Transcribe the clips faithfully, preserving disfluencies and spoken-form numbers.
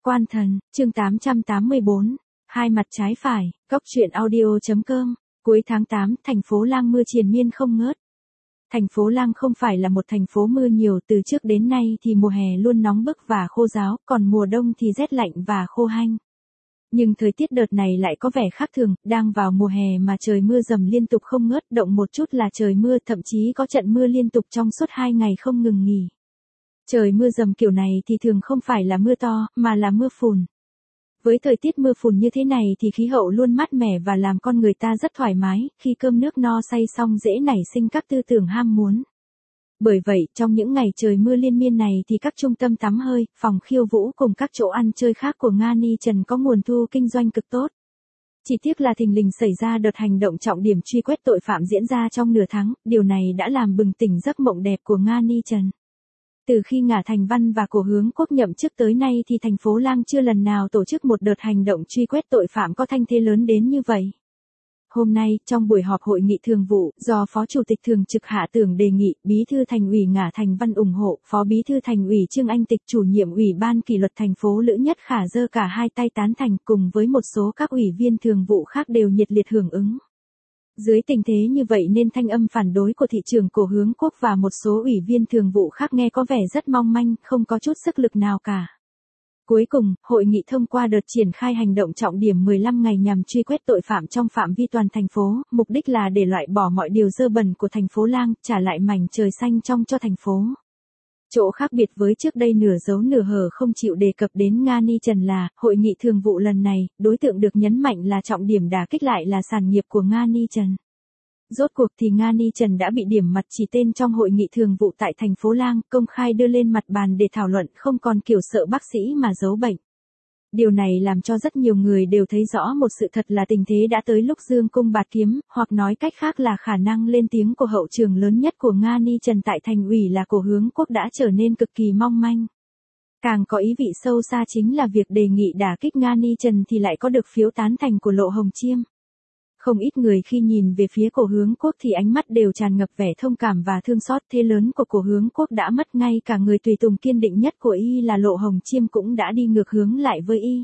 Quan thần, chương tám trăm tám mươi bốn, hai mặt trái phải, Cóc truyện audio.com, cuối tháng tám, thành phố Lang mưa triền miên không ngớt. Thành phố Lang không phải là một thành phố mưa nhiều, từ trước đến nay thì mùa hè luôn nóng bức và khô ráo, còn mùa đông thì rét lạnh và khô hanh. Nhưng thời tiết đợt này lại có vẻ khác thường, đang vào mùa hè mà trời mưa dầm liên tục không ngớt, động một chút là trời mưa, thậm chí có trận mưa liên tục trong suốt hai ngày không ngừng nghỉ. Trời mưa dầm kiểu này thì thường không phải là mưa to, mà là mưa phùn. Với thời tiết mưa phùn như thế này thì khí hậu luôn mát mẻ và làm con người ta rất thoải mái, khi cơm nước no say xong dễ nảy sinh các tư tưởng ham muốn. Bởi vậy, trong những ngày trời mưa liên miên này thì các trung tâm tắm hơi, phòng khiêu vũ cùng các chỗ ăn chơi khác của Nga Ni Trần có nguồn thu kinh doanh cực tốt. Chỉ tiếc là thình lình xảy ra đợt hành động trọng điểm truy quét tội phạm diễn ra trong nửa tháng, điều này đã làm bừng tỉnh giấc mộng đẹp của Nga Ni Trần. Từ khi Ngả Thành Văn và Cổ Hướng Quốc nhậm chức tới nay thì thành phố Lang chưa lần nào tổ chức một đợt hành động truy quét tội phạm có thanh thế lớn đến như vậy. Hôm nay, trong buổi họp hội nghị thường vụ, do Phó Chủ tịch Thường trực Hạ Tưởng đề nghị, Bí thư Thành ủy Ngả Thành Văn ủng hộ, Phó Bí thư Thành ủy Trương Anh Tịch chủ nhiệm Ủy ban kỷ luật thành phố Lữ Nhất Khả giơ cả hai tay tán thành, cùng với một số các ủy viên thường vụ khác đều nhiệt liệt hưởng ứng. Dưới tình thế như vậy nên thanh âm phản đối của thị trưởng Cổ Hướng Quốc và một số ủy viên thường vụ khác nghe có vẻ rất mong manh, không có chút sức lực nào cả. Cuối cùng, hội nghị thông qua đợt triển khai hành động trọng điểm mười lăm ngày nhằm truy quét tội phạm trong phạm vi toàn thành phố, mục đích là để loại bỏ mọi điều dơ bẩn của thành phố Lang, trả lại mảnh trời xanh trong cho thành phố. Chỗ khác biệt với trước đây nửa dấu nửa hở không chịu đề cập đến Nga Ni Trần là, hội nghị thường vụ lần này, đối tượng được nhấn mạnh là trọng điểm đả kích lại là sản nghiệp của Nga Ni Trần. Rốt cuộc thì Nga Ni Trần đã bị điểm mặt chỉ tên trong hội nghị thường vụ tại thành phố Lang, công khai đưa lên mặt bàn để thảo luận, không còn kiểu sợ bác sĩ mà giấu bệnh. Điều này làm cho rất nhiều người đều thấy rõ một sự thật là tình thế đã tới lúc dương cung bạt kiếm, hoặc nói cách khác là khả năng lên tiếng của hậu trường lớn nhất của Nga Ni Trần tại thành ủy là Cổ Hướng Quốc đã trở nên cực kỳ mong manh. Càng có ý vị sâu xa chính là việc đề nghị đả kích Nga Ni Trần thì lại có được phiếu tán thành của Lộ Hồng Chiêm. Không ít người khi nhìn về phía Cổ Hướng Quốc thì ánh mắt đều tràn ngập vẻ thông cảm và thương xót, thế lớn của Cổ Hướng Quốc đã mất, ngay cả người tùy tùng kiên định nhất của y là Lộ Hồng Chiêm cũng đã đi ngược hướng lại với y.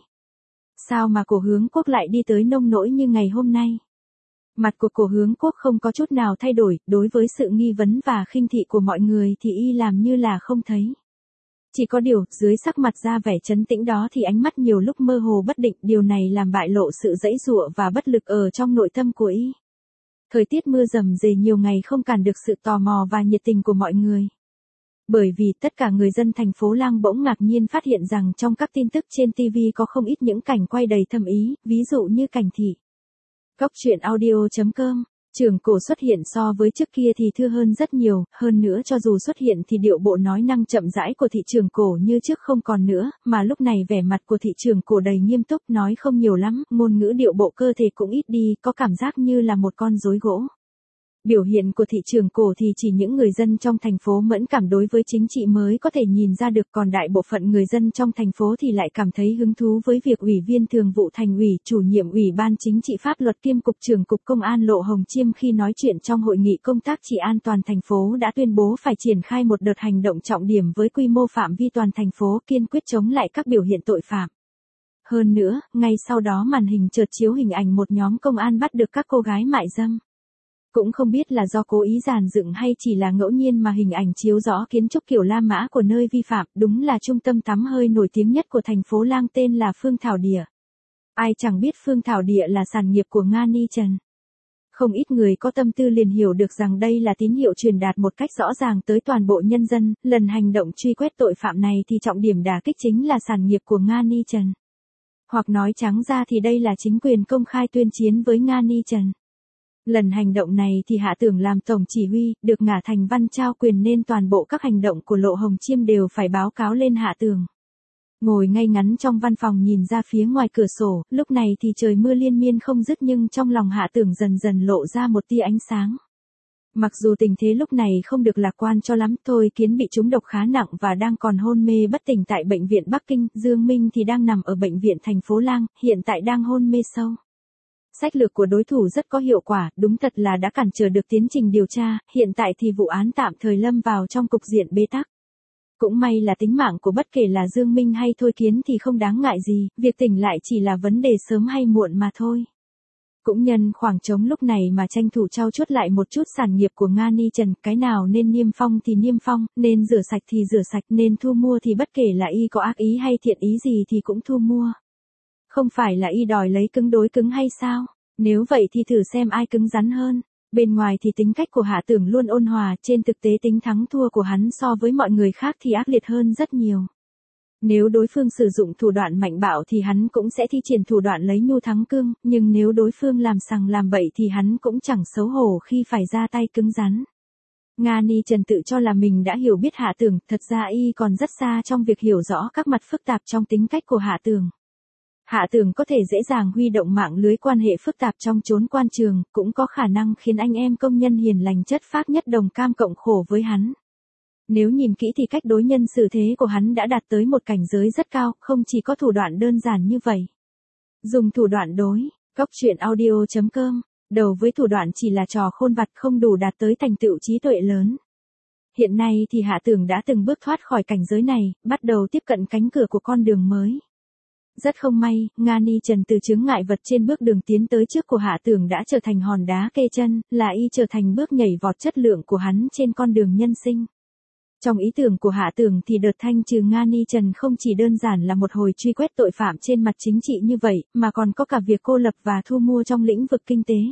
Sao mà Cổ Hướng Quốc lại đi tới nông nỗi như ngày hôm nay? Mặt của Cổ Hướng Quốc không có chút nào thay đổi, đối với sự nghi vấn và khinh thị của mọi người thì y làm như là không thấy. Chỉ có điều, dưới sắc mặt ra vẻ trấn tĩnh đó thì ánh mắt nhiều lúc mơ hồ bất định, điều này làm bại lộ sự giãy giụa và bất lực ở trong nội tâm của y. Thời tiết mưa rầm rề nhiều ngày không cản được sự tò mò và nhiệt tình của mọi người. Bởi vì tất cả người dân thành phố Lang bỗng ngạc nhiên phát hiện rằng trong các tin tức trên ti vi có không ít những cảnh quay đầy thâm ý, ví dụ như cảnh thị. Cóc truyện audio.com, Trường Cổ xuất hiện so với trước kia thì thưa hơn rất nhiều, hơn nữa cho dù xuất hiện thì điệu bộ nói năng chậm rãi của thị trường Cổ như trước không còn nữa, mà lúc này vẻ mặt của thị trường Cổ đầy nghiêm túc, nói không nhiều lắm, ngôn ngữ điệu bộ cơ thể cũng ít đi, có cảm giác như là một con rối gỗ. Biểu hiện của thị trường Cổ thì chỉ những người dân trong thành phố mẫn cảm đối với chính trị mới có thể nhìn ra được, còn đại bộ phận người dân trong thành phố thì lại cảm thấy hứng thú với việc Ủy viên Thường vụ Thành ủy, Chủ nhiệm Ủy ban Chính trị Pháp luật kiêm Cục trưởng Cục Công an Lộ Hồng Chiêm khi nói chuyện trong hội nghị công tác trị an toàn thành phố đã tuyên bố phải triển khai một đợt hành động trọng điểm với quy mô phạm vi toàn thành phố, kiên quyết chống lại các biểu hiện tội phạm. Hơn nữa, ngay sau đó màn hình chợt chiếu hình ảnh một nhóm công an bắt được các cô gái mại dâm. Cũng không biết là do cố ý dàn dựng hay chỉ là ngẫu nhiên mà hình ảnh chiếu rõ kiến trúc kiểu La Mã của nơi vi phạm, đúng là trung tâm tắm hơi nổi tiếng nhất của thành phố Lang tên là Phương Thảo Địa. Ai chẳng biết Phương Thảo Địa là sản nghiệp của Nga Ni Trần. Không ít người có tâm tư liền hiểu được rằng đây là tín hiệu truyền đạt một cách rõ ràng tới toàn bộ nhân dân, lần hành động truy quét tội phạm này thì trọng điểm đả kích chính là sản nghiệp của Nga Ni Trần. Hoặc nói trắng ra thì đây là chính quyền công khai tuyên chiến với Nga Ni Trần. Lần hành động này thì Hạ Tưởng làm tổng chỉ huy, được Ngả Thành Văn trao quyền nên toàn bộ các hành động của Lộ Hồng Chiêm đều phải báo cáo lên Hạ Tưởng. Ngồi ngay ngắn trong văn phòng nhìn ra phía ngoài cửa sổ, lúc này thì trời mưa liên miên không dứt nhưng trong lòng Hạ Tưởng dần dần lộ ra một tia ánh sáng. Mặc dù tình thế lúc này không được lạc quan cho lắm, Thôi Kiến bị trúng độc khá nặng và đang còn hôn mê bất tỉnh tại bệnh viện Bắc Kinh, Dương Minh thì đang nằm ở bệnh viện thành phố Lang, hiện tại đang hôn mê sâu. Sách lược của đối thủ rất có hiệu quả, đúng thật là đã cản trở được tiến trình điều tra, hiện tại thì vụ án tạm thời lâm vào trong cục diện bế tắc. Cũng may là tính mạng của bất kể là Dương Minh hay Thôi Kiến thì không đáng ngại gì, việc tỉnh lại chỉ là vấn đề sớm hay muộn mà thôi. Cũng nhân khoảng trống lúc này mà tranh thủ trau chuốt lại một chút sản nghiệp của Nga Ni Trần, cái nào nên niêm phong thì niêm phong, nên rửa sạch thì rửa sạch, nên thu mua thì bất kể là y có ác ý hay thiện ý gì thì cũng thu mua. Không phải là y đòi lấy cứng đối cứng hay sao? Nếu vậy thì thử xem ai cứng rắn hơn. Bên ngoài thì tính cách của Hạ Tưởng luôn ôn hòa, trên thực tế tính thắng thua của hắn so với mọi người khác thì ác liệt hơn rất nhiều. Nếu đối phương sử dụng thủ đoạn mạnh bạo thì hắn cũng sẽ thi triển thủ đoạn lấy nhu thắng cương, nhưng nếu đối phương làm sằng làm bậy thì hắn cũng chẳng xấu hổ khi phải ra tay cứng rắn. Nga Ni Trần tự cho là mình đã hiểu biết Hạ Tưởng, thật ra y còn rất xa trong việc hiểu rõ các mặt phức tạp trong tính cách của Hạ Tưởng. Hạ Tưởng có thể dễ dàng huy động mạng lưới quan hệ phức tạp trong chốn quan trường, cũng có khả năng khiến anh em công nhân hiền lành chất phác nhất đồng cam cộng khổ với hắn. Nếu nhìn kỹ thì cách đối nhân xử thế của hắn đã đạt tới một cảnh giới rất cao, không chỉ có thủ đoạn đơn giản như vậy. Dùng thủ đoạn đối, Cóc truyện audio chấm com, đầu với thủ đoạn chỉ là trò khôn vặt không đủ đạt tới thành tựu trí tuệ lớn. Hiện nay thì Hạ Tưởng đã từng bước thoát khỏi cảnh giới này, bắt đầu tiếp cận cánh cửa của con đường mới. Rất không may, Nga Ni Trần từ chướng ngại vật trên bước đường tiến tới trước của Hạ Tưởng đã trở thành hòn đá kê chân, là y trở thành bước nhảy vọt chất lượng của hắn trên con đường nhân sinh. Trong ý tưởng của Hạ Tưởng thì đợt thanh trừ Nga Ni Trần không chỉ đơn giản là một hồi truy quét tội phạm trên mặt chính trị như vậy, mà còn có cả việc cô lập và thu mua trong lĩnh vực kinh tế.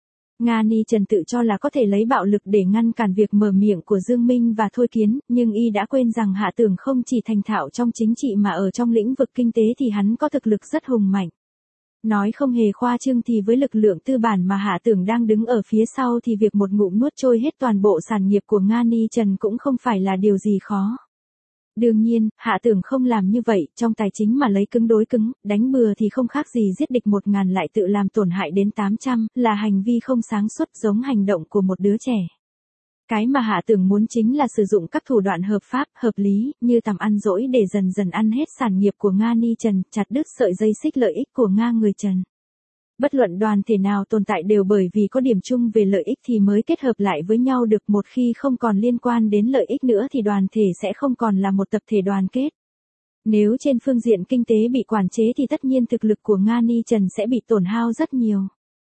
Nga Ni Trần tự cho là có thể lấy bạo lực để ngăn cản việc mở miệng của Dương Minh và Thôi Kiến, nhưng y đã quên rằng Hạ Tưởng không chỉ thành thạo trong chính trị mà ở trong lĩnh vực kinh tế thì hắn có thực lực rất hùng mạnh. Nói không hề khoa trương thì với lực lượng tư bản mà Hạ Tưởng đang đứng ở phía sau thì việc một ngụm nuốt trôi hết toàn bộ sản nghiệp của Nga Ni Trần cũng không phải là điều gì khó. Đương nhiên, Hạ Tưởng không làm như vậy, trong tài chính mà lấy cứng đối cứng, đánh bừa thì không khác gì giết địch một ngàn lại tự làm tổn hại đến tám trăm, là hành vi không sáng suốt giống hành động của một đứa trẻ. Cái mà Hạ Tưởng muốn chính là sử dụng các thủ đoạn hợp pháp, hợp lý, như tầm ăn dỗi để dần dần ăn hết sản nghiệp của Nga Ni Trần, chặt đứt sợi dây xích lợi ích của Nga người Trần. Bất luận đoàn thể nào tồn tại đều bởi vì có điểm chung về lợi ích thì mới kết hợp lại với nhau được, một khi không còn liên quan đến lợi ích nữa thì đoàn thể sẽ không còn là một tập thể đoàn kết. Nếu trên phương diện kinh tế bị quản chế thì tất nhiên thực lực của Nga Ni Trần sẽ bị tổn hao rất nhiều.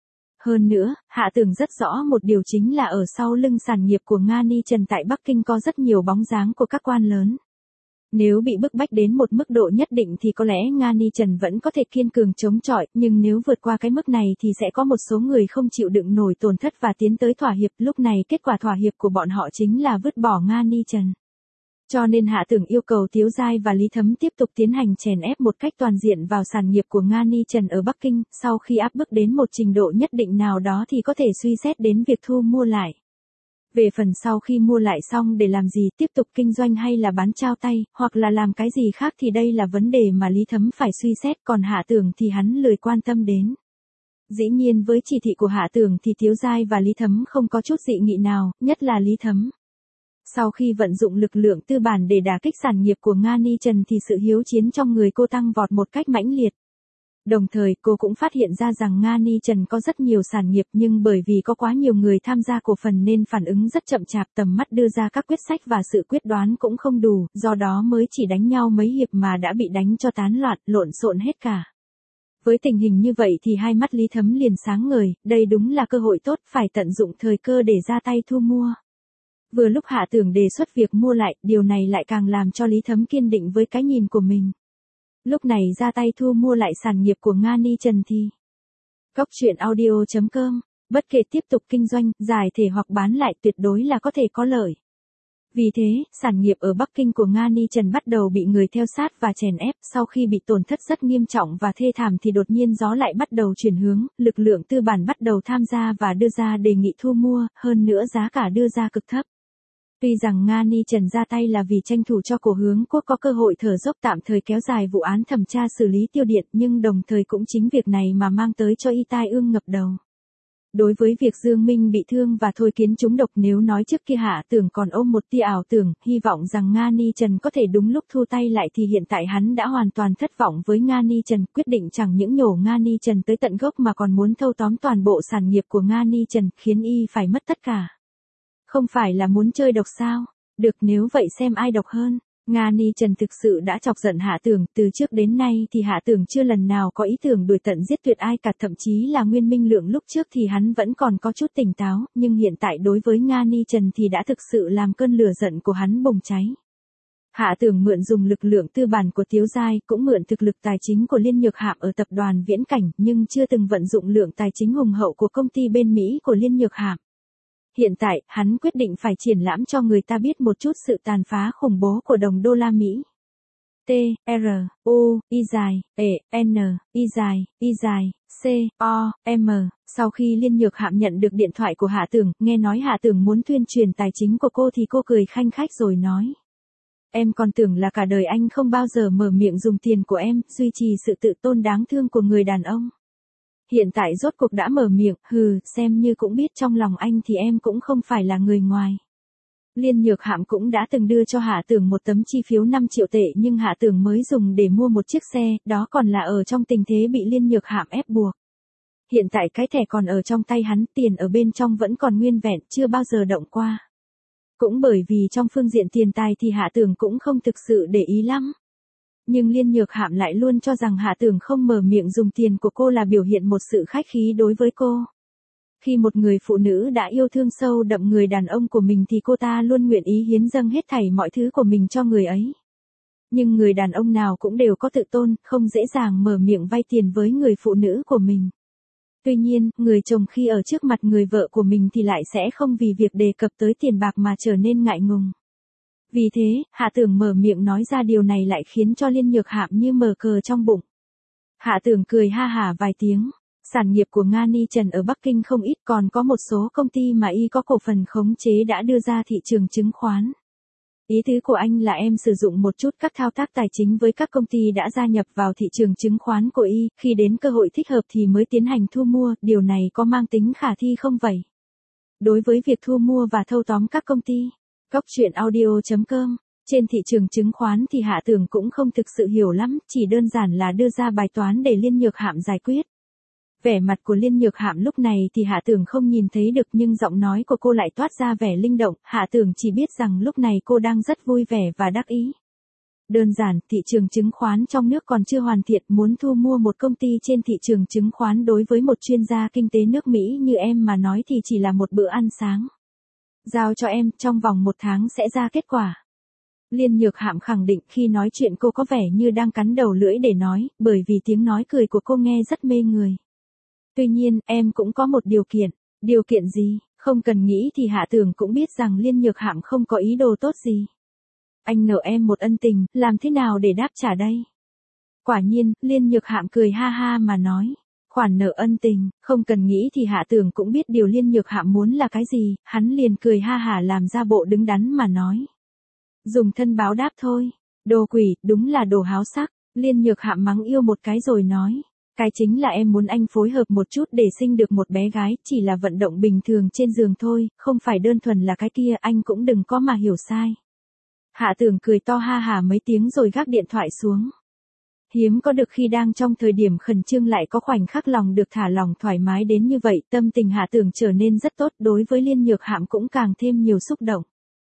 Hơn nữa, Hạ Tưởng rất rõ một điều chính là ở sau lưng sản nghiệp của Nga Ni Trần tại Bắc Kinh có rất nhiều bóng dáng của các quan lớn. Nếu bị bức bách đến một mức độ nhất định thì có lẽ Nga Ni Trần vẫn có thể kiên cường chống chọi, nhưng nếu vượt qua cái mức này thì sẽ có một số người không chịu đựng nổi tổn thất và tiến tới thỏa hiệp, lúc này kết quả thỏa hiệp của bọn họ chính là vứt bỏ Nga Ni Trần. Cho nên Hạ Tưởng yêu cầu Tiếu Giai và Lý Thấm tiếp tục tiến hành chèn ép một cách toàn diện vào sản nghiệp của Nga Ni Trần ở Bắc Kinh, sau khi áp bức đến một trình độ nhất định nào đó thì có thể suy xét đến việc thu mua lại. Về phần sau khi mua lại xong để làm gì, tiếp tục kinh doanh hay là bán trao tay, hoặc là làm cái gì khác thì đây là vấn đề mà Lý Thấm phải suy xét, còn Hạ Tưởng thì hắn lười quan tâm đến. Dĩ nhiên với chỉ thị của Hạ Tưởng thì Tiếu Giai và Lý Thấm không có chút dị nghị nào, nhất là Lý Thấm. Sau khi vận dụng lực lượng tư bản để đả kích sản nghiệp của Nga Ni Trần thì sự hiếu chiến trong người cô tăng vọt một cách mãnh liệt. Đồng thời cô cũng phát hiện ra rằng Nga Ni Trần có rất nhiều sản nghiệp nhưng bởi vì có quá nhiều người tham gia cổ phần nên phản ứng rất chậm chạp, tầm mắt đưa ra các quyết sách và sự quyết đoán cũng không đủ, do đó mới chỉ đánh nhau mấy hiệp mà đã bị đánh cho tán loạn, lộn xộn hết cả. Với tình hình như vậy thì hai mắt Lý Thấm liền sáng ngời, đây đúng là cơ hội tốt, phải tận dụng thời cơ để ra tay thu mua. Vừa lúc Hạ Tưởng đề xuất việc mua lại, điều này lại càng làm cho Lý Thấm kiên định với cái nhìn của mình. Lúc này ra tay thu mua lại sản nghiệp của Nga Ni Trần thì Cóc truyện audio chấm com, bất kể tiếp tục kinh doanh, giải thể hoặc bán lại tuyệt đối là có thể có lợi. Vì thế, sản nghiệp ở Bắc Kinh của Nga Ni Trần bắt đầu bị người theo sát và chèn ép, sau khi bị tổn thất rất nghiêm trọng và thê thảm thì đột nhiên gió lại bắt đầu chuyển hướng, lực lượng tư bản bắt đầu tham gia và đưa ra đề nghị thu mua, hơn nữa giá cả đưa ra cực thấp. Tuy rằng Nga Ni Trần ra tay là vì tranh thủ cho Cổ Hướng Quốc có cơ hội thở dốc tạm thời kéo dài vụ án thẩm tra xử lý Tiêu Điện, nhưng đồng thời cũng chính việc này mà mang tới cho y tai ương ngập đầu. Đối với việc Dương Minh bị thương và Thôi Kiến trúng độc, nếu nói trước kia Hạ Tưởng còn ôm một tia ảo tưởng, hy vọng rằng Nga Ni Trần có thể đúng lúc thu tay lại thì hiện tại hắn đã hoàn toàn thất vọng với Nga Ni Trần, quyết định chẳng những nhổ Nga Ni Trần tới tận gốc mà còn muốn thâu tóm toàn bộ sản nghiệp của Nga Ni Trần, khiến y phải mất tất cả. Không phải là muốn chơi độc sao? Được, nếu vậy xem ai độc hơn. Nga Ni Trần thực sự đã chọc giận Hạ Tưởng, từ trước đến nay thì Hạ Tưởng chưa lần nào có ý tưởng đuổi tận giết tuyệt ai cả, thậm chí là Nguyên Minh Lượng lúc trước thì hắn vẫn còn có chút tỉnh táo, nhưng hiện tại đối với Nga Ni Trần thì đã thực sự làm cơn lửa giận của hắn bùng cháy. Hạ Tưởng mượn dùng lực lượng tư bản của Tiếu Giai, cũng mượn thực lực tài chính của Liên Nhược Hạm ở tập đoàn Viễn Cảnh, nhưng chưa từng vận dụng lượng tài chính hùng hậu của công ty bên Mỹ của Liên Nhược Hạm. Hiện tại, hắn quyết định phải triển lãm cho người ta biết một chút sự tàn phá khủng bố của đồng đô la Mỹ. T, R, U, Y dài, E, N, Y dài, Y dài, C, O, M. Sau khi Liên Nhược Hạm nhận được điện thoại của Hạ Tưởng, nghe nói Hạ Tưởng muốn tuyên truyền tài chính của cô thì cô cười khanh khách rồi nói. Em còn tưởng là cả đời anh không bao giờ mở miệng dùng tiền của em, duy trì sự tự tôn đáng thương của người đàn ông. Hiện tại rốt cuộc đã mở miệng, hừ, xem như cũng biết trong lòng anh thì em cũng không phải là người ngoài. Liên Nhược Hạm cũng đã từng đưa cho Hạ Tưởng một tấm chi phiếu năm triệu tệ nhưng Hạ Tưởng mới dùng để mua một chiếc xe, đó còn là ở trong tình thế bị Liên Nhược Hạm ép buộc. Hiện tại cái thẻ còn ở trong tay hắn, tiền ở bên trong vẫn còn nguyên vẹn, chưa bao giờ động qua. Cũng bởi vì trong phương diện tiền tài thì Hạ Tưởng cũng không thực sự để ý lắm. Nhưng Liên Nhược Hạm lại luôn cho rằng Hạ Tưởng không mở miệng dùng tiền của cô là biểu hiện một sự khách khí đối với cô. Khi một người phụ nữ đã yêu thương sâu đậm người đàn ông của mình thì cô ta luôn nguyện ý hiến dâng hết thảy mọi thứ của mình cho người ấy. Nhưng người đàn ông nào cũng đều có tự tôn, không dễ dàng mở miệng vay tiền với người phụ nữ của mình. Tuy nhiên, người chồng khi ở trước mặt người vợ của mình thì lại sẽ không vì việc đề cập tới tiền bạc mà trở nên ngại ngùng. Vì thế, Hạ Tưởng mở miệng nói ra điều này lại khiến cho Liên Nhược Hạm như mở cờ trong bụng. Hạ Tưởng cười ha hả vài tiếng. Sản nghiệp của Nga Ni Trần ở Bắc Kinh không ít, còn có một số công ty mà y có cổ phần khống chế đã đưa ra thị trường chứng khoán. Ý tứ của anh là em sử dụng một chút các thao tác tài chính với các công ty đã gia nhập vào thị trường chứng khoán của y, khi đến cơ hội thích hợp thì mới tiến hành thu mua, điều này có mang tính khả thi không vậy? Đối với việc thu mua và thâu tóm các công ty, Cóc truyện audio chấm com, trên thị trường chứng khoán thì Hạ Tưởng cũng không thực sự hiểu lắm, chỉ đơn giản là đưa ra bài toán để Liên Nhược Hạm giải quyết. Vẻ mặt của Liên Nhược Hạm lúc này thì Hạ Tưởng không nhìn thấy được nhưng giọng nói của cô lại toát ra vẻ linh động, Hạ Tưởng chỉ biết rằng lúc này cô đang rất vui vẻ và đắc ý. Đơn giản, thị trường chứng khoán trong nước còn chưa hoàn thiện, muốn thu mua một công ty trên thị trường chứng khoán đối với một chuyên gia kinh tế nước Mỹ như em mà nói thì chỉ là một bữa ăn sáng. Giao cho em, trong vòng một tháng sẽ ra kết quả. Liên Nhược Hạm khẳng định, khi nói chuyện cô có vẻ như đang cắn đầu lưỡi để nói, bởi vì tiếng nói cười của cô nghe rất mê người. Tuy nhiên, em cũng có một điều kiện. Điều kiện gì? Không cần nghĩ thì Hạ Tưởng cũng biết rằng Liên Nhược Hạm không có ý đồ tốt gì. Anh nợ em một ân tình, làm thế nào để đáp trả đây? Quả nhiên, Liên Nhược Hạm cười ha ha mà nói. Khoản nợ ân tình, không cần nghĩ thì Hạ Tưởng cũng biết điều Liên Nhược Hạm muốn là cái gì, hắn liền cười ha hả làm ra bộ đứng đắn mà nói. Dùng thân báo đáp thôi. Đồ quỷ, đúng là đồ háo sắc. Liên Nhược Hạm mắng yêu một cái rồi nói. Cái chính là em muốn anh phối hợp một chút để sinh được một bé gái, chỉ là vận động bình thường trên giường thôi, không phải đơn thuần là cái kia, anh cũng đừng có mà hiểu sai. Hạ Tưởng cười to ha hả mấy tiếng rồi gác điện thoại xuống. Hiếm có được khi đang trong thời điểm khẩn trương lại có khoảnh khắc lòng được thả lỏng thoải mái đến như vậy, tâm tình Hạ Tưởng trở nên rất tốt, đối với Liên Nhược Hạm cũng càng thêm nhiều xúc động.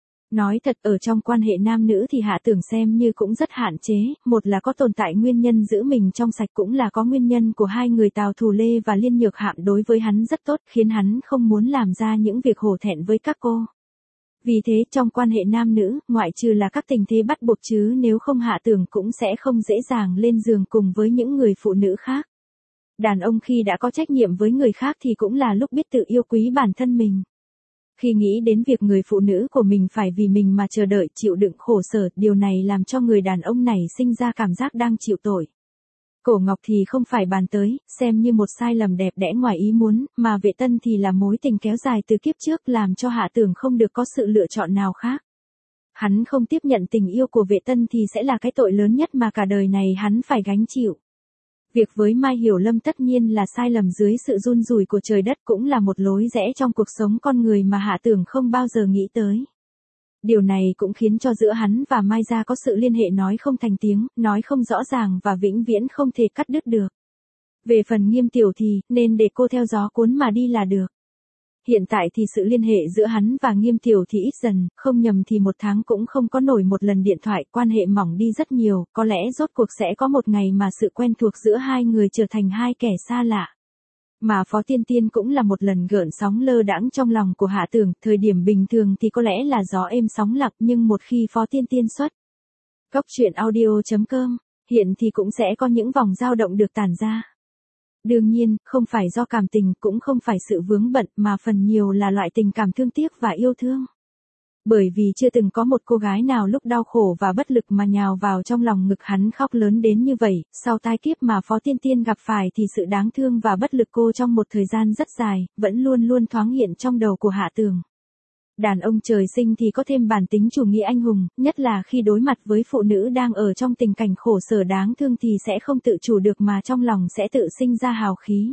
Nói thật, ở trong quan hệ nam nữ thì Hạ Tưởng xem như cũng rất hạn chế, một là có tồn tại nguyên nhân giữ mình trong sạch, cũng là có nguyên nhân của hai người Tào Thù Lê và Liên Nhược Hạm đối với hắn rất tốt, khiến hắn không muốn làm ra những việc hổ thẹn với các cô. Vì thế trong quan hệ nam nữ, ngoại trừ là các tình thế bắt buộc chứ nếu không Hạ Tưởng cũng sẽ không dễ dàng lên giường cùng với những người phụ nữ khác. Đàn ông khi đã có trách nhiệm với người khác thì cũng là lúc biết tự yêu quý bản thân mình. Khi nghĩ đến việc người phụ nữ của mình phải vì mình mà chờ đợi chịu đựng khổ sở, điều này làm cho người đàn ông này sinh ra cảm giác đang chịu tội. Cổ Ngọc thì không phải bàn tới, xem như một sai lầm đẹp đẽ ngoài ý muốn, mà Vệ Tân thì là mối tình kéo dài từ kiếp trước làm cho Hạ Tưởng không được có sự lựa chọn nào khác. Hắn không tiếp nhận tình yêu của Vệ Tân thì sẽ là cái tội lớn nhất mà cả đời này hắn phải gánh chịu. Việc với Mai Hiểu Lâm tất nhiên là sai lầm dưới sự run rủi của trời đất, cũng là một lối rẽ trong cuộc sống con người mà Hạ Tưởng không bao giờ nghĩ tới. Điều này cũng khiến cho giữa hắn và Mai gia có sự liên hệ nói không thành tiếng, nói không rõ ràng và vĩnh viễn không thể cắt đứt được. Về phần Nghiêm Tiểu thì, nên để cô theo gió cuốn mà đi là được. Hiện tại thì sự liên hệ giữa hắn và Nghiêm Tiểu thì ít dần, không nhầm thì một tháng cũng không có nổi một lần điện thoại, quan hệ mỏng đi rất nhiều, có lẽ rốt cuộc sẽ có một ngày mà sự quen thuộc giữa hai người trở thành hai kẻ xa lạ. Mà Phó Tiên Tiên cũng là một lần gợn sóng lơ đãng trong lòng của Hạ Tưởng, thời điểm bình thường thì có lẽ là gió êm sóng lặng, nhưng một khi Phó Tiên Tiên xuất Góc truyện audio chấm com, hiện thì cũng sẽ có những vòng dao động được tản ra. Đương nhiên, không phải do cảm tình, cũng không phải sự vướng bận, mà phần nhiều là loại tình cảm thương tiếc và yêu thương. Bởi vì chưa từng có một cô gái nào lúc đau khổ và bất lực mà nhào vào trong lòng ngực hắn khóc lớn đến như vậy, sau tai kiếp mà Phó Tiên Tiên gặp phải thì sự đáng thương và bất lực cô trong một thời gian rất dài, vẫn luôn luôn thoáng hiện trong đầu của Hạ Tưởng. Đàn ông trời sinh thì có thêm bản tính chủ nghĩa anh hùng, nhất là khi đối mặt với phụ nữ đang ở trong tình cảnh khổ sở đáng thương thì sẽ không tự chủ được mà trong lòng sẽ tự sinh ra hào khí.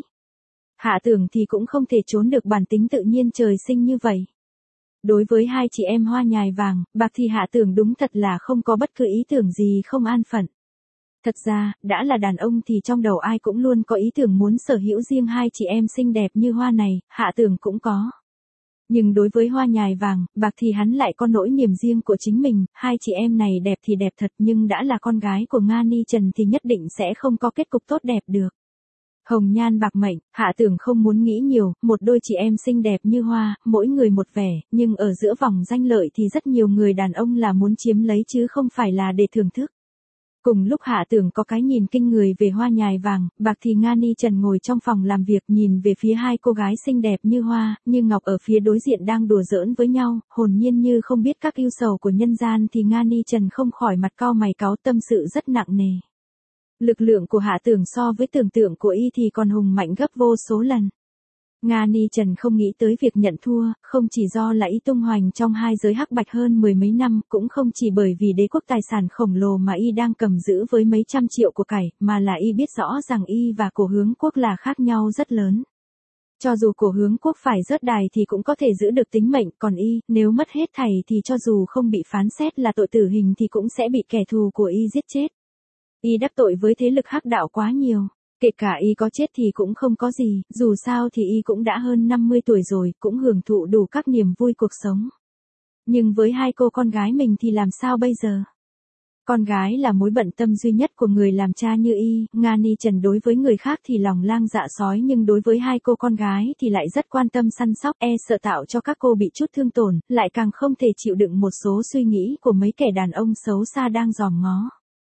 Hạ Tưởng thì cũng không thể trốn được bản tính tự nhiên trời sinh như vậy. Đối với hai chị em Hoa Nhài Vàng, Bạc thì Hạ Tưởng đúng thật là không có bất cứ ý tưởng gì không an phận. Thật ra, đã là đàn ông thì trong đầu ai cũng luôn có ý tưởng muốn sở hữu riêng hai chị em xinh đẹp như Hoa này, Hạ Tưởng cũng có. Nhưng đối với Hoa Nhài Vàng, Bạc thì hắn lại có nỗi niềm riêng của chính mình, hai chị em này đẹp thì đẹp thật nhưng đã là con gái của Nga Ni Trần thì nhất định sẽ không có kết cục tốt đẹp được. Hồng nhan bạc mệnh, Hạ Tưởng không muốn nghĩ nhiều, một đôi chị em xinh đẹp như hoa, mỗi người một vẻ, nhưng ở giữa vòng danh lợi thì rất nhiều người đàn ông là muốn chiếm lấy chứ không phải là để thưởng thức. Cùng lúc Hạ Tưởng có cái nhìn kinh người về Hoa Nhài Vàng, Bạc thì Nga Ni Trần ngồi trong phòng làm việc nhìn về phía hai cô gái xinh đẹp như hoa, như ngọc ở phía đối diện đang đùa giỡn với nhau, hồn nhiên như không biết các ưu sầu của nhân gian thì Nga Ni Trần không khỏi mặt cau mày cáu, tâm sự rất nặng nề. Lực lượng của Hạ Tưởng so với tưởng tượng của y thì còn hùng mạnh gấp vô số lần. Nga Ni Trần không nghĩ tới việc nhận thua, không chỉ do là y tung hoành trong hai giới hắc bạch hơn mười mấy năm, cũng không chỉ bởi vì đế quốc tài sản khổng lồ mà y đang cầm giữ với mấy trăm triệu của cải, mà là y biết rõ rằng y và Cổ Hướng Quốc là khác nhau rất lớn. Cho dù Cổ Hướng Quốc phải rớt đài thì cũng có thể giữ được tính mệnh, còn y, nếu mất hết thảy thì cho dù không bị phán xét là tội tử hình thì cũng sẽ bị kẻ thù của y giết chết. Y đắc tội với thế lực hắc đạo quá nhiều. Kể cả y có chết thì cũng không có gì, dù sao thì y cũng đã hơn năm mươi tuổi rồi, cũng hưởng thụ đủ các niềm vui cuộc sống. Nhưng với hai cô con gái mình thì làm sao bây giờ? Con gái là mối bận tâm duy nhất của người làm cha như y, Nga Ni Trần đối với người khác thì lòng lang dạ sói nhưng đối với hai cô con gái thì lại rất quan tâm săn sóc, e sợ tạo cho các cô bị chút thương tổn, lại càng không thể chịu đựng một số suy nghĩ của mấy kẻ đàn ông xấu xa đang dòm ngó.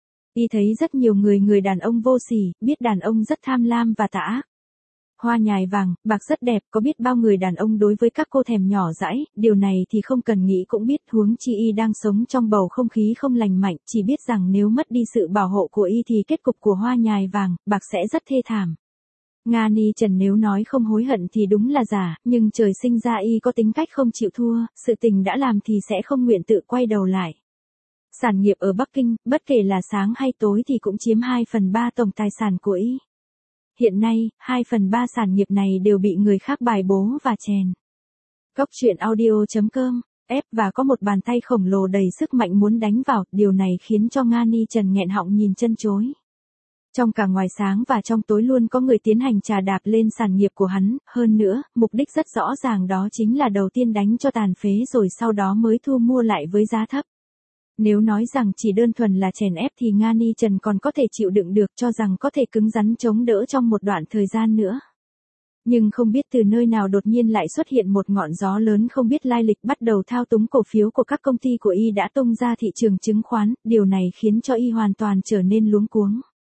Y thấy rất nhiều người người đàn ông vô sỉ, biết đàn ông rất tham lam và tà ác. Hoa Nhài Vàng, Bạc rất đẹp, có biết bao người đàn ông đối với các cô thèm nhỏ dãi, điều này thì không cần nghĩ cũng biết, huống chi y đang sống trong bầu không khí không lành mạnh, chỉ biết rằng nếu mất đi sự bảo hộ của y thì kết cục của Hoa Nhài Vàng, Bạc sẽ rất thê thảm. Nga Ni Trần nếu nói không hối hận thì đúng là giả, nhưng trời sinh ra y có tính cách không chịu thua, sự tình đã làm thì sẽ không nguyện tự quay đầu lại. Sản nghiệp ở Bắc Kinh, bất kể là sáng hay tối thì cũng chiếm hai phần ba tổng tài sản của y. Hiện nay, hai phần ba sản nghiệp này đều bị người khác bài bố và chèn. Góc truyện audio chấm com, ép và có một bàn tay khổng lồ đầy sức mạnh muốn đánh vào, điều này khiến cho Nga Ni Trần nghẹn họng nhìn chân chối. Trong cả ngoài sáng và trong tối luôn có người tiến hành trà đạp lên sản nghiệp của hắn, hơn nữa, mục đích rất rõ ràng đó chính là đầu tiên đánh cho tàn phế rồi sau đó mới thu mua lại với giá thấp. Nếu nói rằng chỉ đơn thuần là chèn ép thì Nga Ni Trần còn có thể chịu đựng được, cho rằng có thể cứng rắn chống đỡ trong một đoạn thời gian nữa. Nhưng không biết từ nơi nào đột nhiên lại xuất hiện một ngọn gió lớn không biết lai lịch bắt đầu thao túng cổ phiếu của các công ty của y đã tung ra thị trường chứng khoán, điều này khiến cho y hoàn toàn trở nên luống cuống.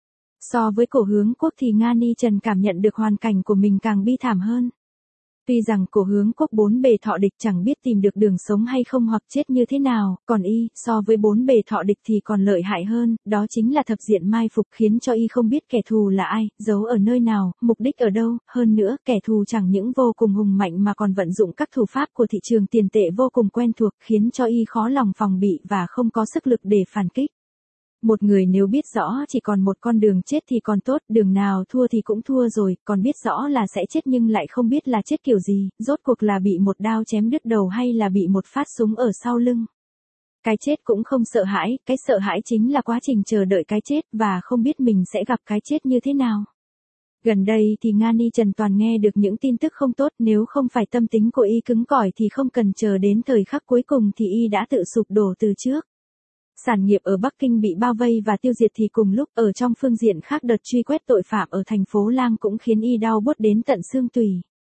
So với Cổ Hướng Quốc thì Nga Ni Trần cảm nhận được hoàn cảnh của mình càng bi thảm hơn. Tuy rằng Cổ Hướng Quốc bốn bề thọ địch chẳng biết tìm được đường sống hay không hoặc chết như thế nào, còn y, so với bốn bề thọ địch thì còn lợi hại hơn, đó chính là thập diện mai phục khiến cho y không biết kẻ thù là ai, giấu ở nơi nào, mục đích ở đâu, hơn nữa, kẻ thù chẳng những vô cùng hùng mạnh mà còn vận dụng các thủ pháp của thị trường tiền tệ vô cùng quen thuộc, khiến cho y khó lòng phòng bị và không có sức lực để phản kích. Một người nếu biết rõ chỉ còn một con đường chết thì còn tốt, đường nào thua thì cũng thua rồi, còn biết rõ là sẽ chết nhưng lại không biết là chết kiểu gì, rốt cuộc là bị một đao chém đứt đầu hay là bị một phát súng ở sau lưng. Cái chết cũng không sợ hãi, cái sợ hãi chính là quá trình chờ đợi cái chết và không biết mình sẽ gặp cái chết như thế nào. Gần đây thì Nga Ni Trần toàn nghe được những tin tức không tốt, nếu không phải tâm tính của y cứng cỏi thì không cần chờ đến thời khắc cuối cùng thì y đã tự sụp đổ từ trước. Sản nghiệp ở Bắc Kinh bị bao vây và tiêu diệt thì cùng lúc ở trong phương diện khác đợt truy quét tội phạm ở thành phố Lang cũng khiến y đau buốt đến tận xương tủy.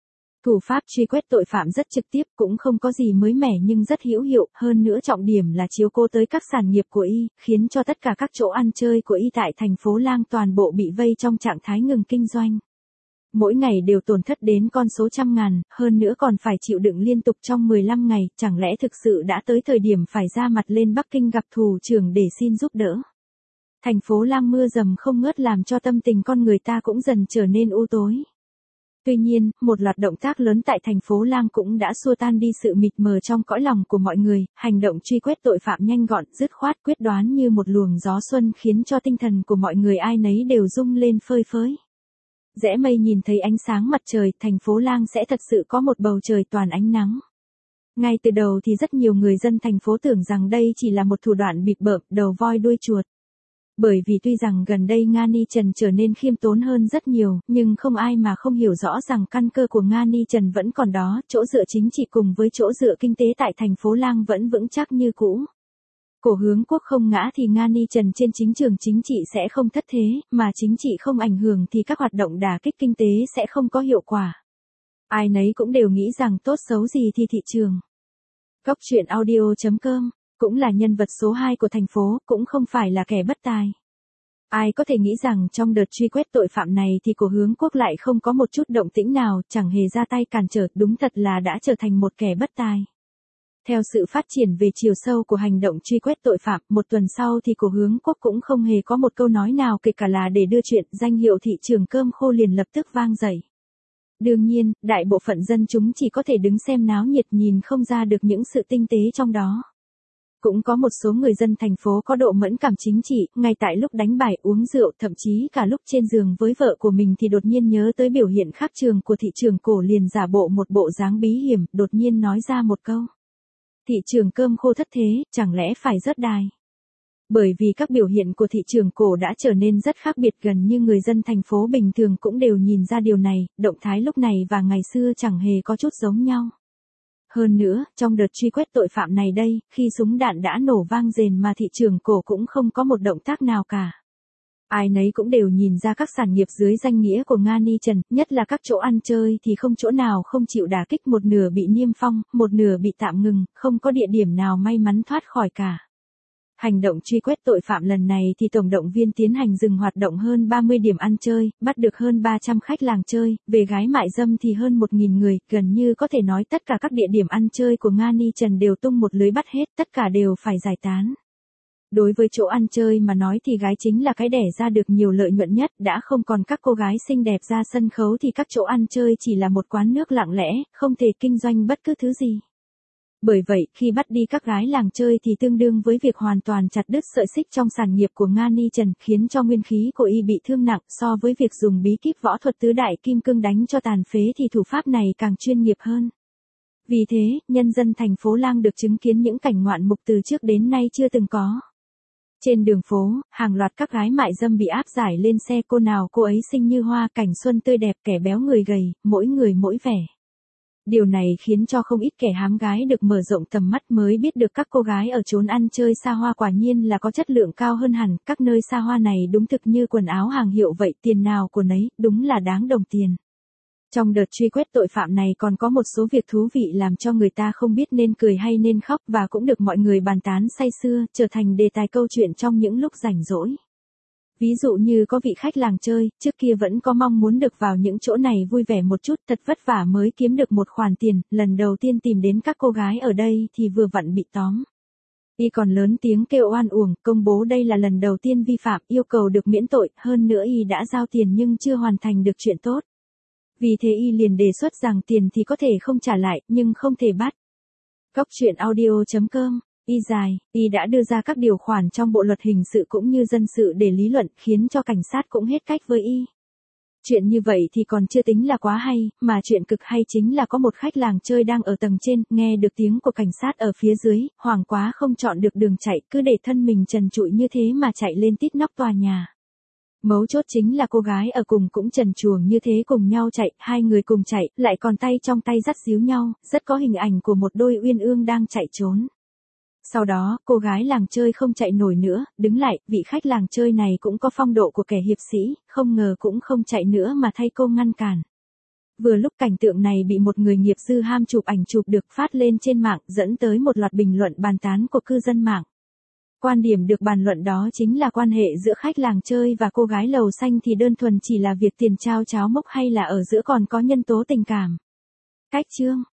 Thủ pháp truy quét tội phạm rất trực tiếp, cũng không có gì mới mẻ nhưng rất hữu hiệu, hơn nữa trọng điểm là chiếu cố tới các sản nghiệp của y, khiến cho tất cả các chỗ ăn chơi của y tại thành phố Lang toàn bộ bị vây trong trạng thái ngừng kinh doanh. Mỗi ngày đều tổn thất đến con số trăm ngàn, hơn nữa còn phải chịu đựng liên tục trong mười lăm ngày, chẳng lẽ thực sự đã tới thời điểm phải ra mặt lên Bắc Kinh gặp thủ trưởng để xin giúp đỡ. Thành phố Lang mưa dầm không ngớt làm cho tâm tình con người ta cũng dần trở nên u tối. Tuy nhiên, một loạt động tác lớn tại thành phố Lang cũng đã xua tan đi sự mịt mờ trong cõi lòng của mọi người, hành động truy quét tội phạm nhanh gọn, dứt khoát, quyết đoán như một luồng gió xuân khiến cho tinh thần của mọi người ai nấy đều rung lên phơi phới. Rẽ mây nhìn thấy ánh sáng mặt trời, thành phố Lang sẽ thật sự có một bầu trời toàn ánh nắng. Ngay từ đầu thì rất nhiều người dân thành phố tưởng rằng đây chỉ là một thủ đoạn bịp bợm, đầu voi đuôi chuột. Bởi vì tuy rằng gần đây Nga Ni Trần trở nên khiêm tốn hơn rất nhiều, nhưng không ai mà không hiểu rõ rằng căn cơ của Nga Ni Trần vẫn còn đó, chỗ dựa chính trị cùng với chỗ dựa kinh tế tại thành phố Lang vẫn vững chắc như cũ. Cổ hướng quốc không ngã thì Nga Ni Trần trên chính trường chính trị sẽ không thất thế, mà chính trị không ảnh hưởng thì các hoạt động đả kích kinh tế sẽ không có hiệu quả. Ai nấy cũng đều nghĩ rằng tốt xấu gì thì thị trường. Góc truyện audio chấm com cũng là nhân vật số hai của thành phố, cũng không phải là kẻ bất tài. Ai có thể nghĩ rằng trong đợt truy quét tội phạm này thì cổ hướng quốc lại không có một chút động tĩnh nào, chẳng hề ra tay cản trở, đúng thật là đã trở thành một kẻ bất tài. Theo sự phát triển về chiều sâu của hành động truy quét tội phạm, một tuần sau thì cổ hướng quốc cũng không hề có một câu nói nào kể cả là để đưa chuyện, danh hiệu thị trường cơm khô liền lập tức vang dậy. Đương nhiên, đại bộ phận dân chúng chỉ có thể đứng xem náo nhiệt nhìn không ra được những sự tinh tế trong đó. Cũng có một số người dân thành phố có độ mẫn cảm chính trị, ngay tại lúc đánh bài uống rượu, thậm chí cả lúc trên giường với vợ của mình thì đột nhiên nhớ tới biểu hiện khác thường của thị trường cổ liền giả bộ một bộ dáng bí hiểm, đột nhiên nói ra một câu. Thị trường cơm khô thất thế, chẳng lẽ phải rớt đài? Bởi vì các biểu hiện của thị trường cổ đã trở nên rất khác biệt, gần như người dân thành phố bình thường cũng đều nhìn ra điều này, động thái lúc này và ngày xưa chẳng hề có chút giống nhau. Hơn nữa, trong đợt truy quét tội phạm này đây, khi súng đạn đã nổ vang rền mà thị trường cổ cũng không có một động tác nào cả. Ai nấy cũng đều nhìn ra các sản nghiệp dưới danh nghĩa của Nga Ni Trần, nhất là các chỗ ăn chơi thì không chỗ nào không chịu đả kích, một nửa bị niêm phong, một nửa bị tạm ngừng, không có địa điểm nào may mắn thoát khỏi cả. Hành động truy quét tội phạm lần này thì tổng động viên tiến hành dừng hoạt động hơn ba mươi điểm ăn chơi, bắt được hơn ba trăm khách làng chơi, về gái mại dâm thì hơn một nghìn người, gần như có thể nói tất cả các địa điểm ăn chơi của Nga Ni Trần đều tung một lưới bắt hết, tất cả đều phải giải tán. Đối với chỗ ăn chơi mà nói thì gái chính là cái đẻ ra được nhiều lợi nhuận nhất, đã không còn các cô gái xinh đẹp ra sân khấu thì các chỗ ăn chơi chỉ là một quán nước lặng lẽ, không thể kinh doanh bất cứ thứ gì. Bởi vậy, khi bắt đi các gái làng chơi thì tương đương với việc hoàn toàn chặt đứt sợi xích trong sản nghiệp của Nga Ni Trần, khiến cho nguyên khí của y bị thương nặng, so với việc dùng bí kíp võ thuật tứ đại kim cương đánh cho tàn phế thì thủ pháp này càng chuyên nghiệp hơn. Vì thế, nhân dân thành phố Lang được chứng kiến những cảnh ngoạn mục từ trước đến nay chưa từng có. Trên đường phố, hàng loạt các gái mại dâm bị áp giải lên xe, cô nào cô ấy xinh như hoa, cảnh xuân tươi đẹp, kẻ béo người gầy, mỗi người mỗi vẻ. Điều này khiến cho không ít kẻ hám gái được mở rộng tầm mắt mới biết được các cô gái ở chốn ăn chơi xa hoa quả nhiên là có chất lượng cao hơn hẳn, các nơi xa hoa này đúng thực như quần áo hàng hiệu vậy, tiền nào của nấy, đúng là đáng đồng tiền. Trong đợt truy quét tội phạm này còn có một số việc thú vị làm cho người ta không biết nên cười hay nên khóc, và cũng được mọi người bàn tán say sưa, trở thành đề tài câu chuyện trong những lúc rảnh rỗi. Ví dụ như có vị khách làng chơi, trước kia vẫn có mong muốn được vào những chỗ này vui vẻ một chút, thật vất vả mới kiếm được một khoản tiền, lần đầu tiên tìm đến các cô gái ở đây thì vừa vặn bị tóm. Y còn lớn tiếng kêu oan uổng, công bố đây là lần đầu tiên vi phạm, yêu cầu được miễn tội, hơn nữa y đã giao tiền nhưng chưa hoàn thành được chuyện tốt. Vì thế y liền đề xuất rằng tiền thì có thể không trả lại, nhưng không thể bắt. Góc truyện audio chấm com Y dài, y đã đưa ra các điều khoản trong bộ luật hình sự cũng như dân sự để lý luận, khiến cho cảnh sát cũng hết cách với y. Chuyện như vậy thì còn chưa tính là quá hay, mà chuyện cực hay chính là có một khách làng chơi đang ở tầng trên, nghe được tiếng của cảnh sát ở phía dưới, hoảng quá không chọn được đường chạy, cứ để thân mình trần trụi như thế mà chạy lên tít nóc tòa nhà. Mấu chốt chính là cô gái ở cùng cũng trần truồng như thế cùng nhau chạy, hai người cùng chạy, lại còn tay trong tay dắt díu nhau, rất có hình ảnh của một đôi uyên ương đang chạy trốn. Sau đó, cô gái làng chơi không chạy nổi nữa, đứng lại, vị khách làng chơi này cũng có phong độ của kẻ hiệp sĩ, không ngờ cũng không chạy nữa mà thay cô ngăn cản. Vừa lúc cảnh tượng này bị một người nghiệp dư ham chụp ảnh chụp được phát lên trên mạng, dẫn tới một loạt bình luận bàn tán của cư dân mạng. Quan điểm được bàn luận đó chính là quan hệ giữa khách làng chơi và cô gái lầu xanh thì đơn thuần chỉ là việc tiền trao cháo mốc hay là ở giữa còn có nhân tố tình cảm. Cách chương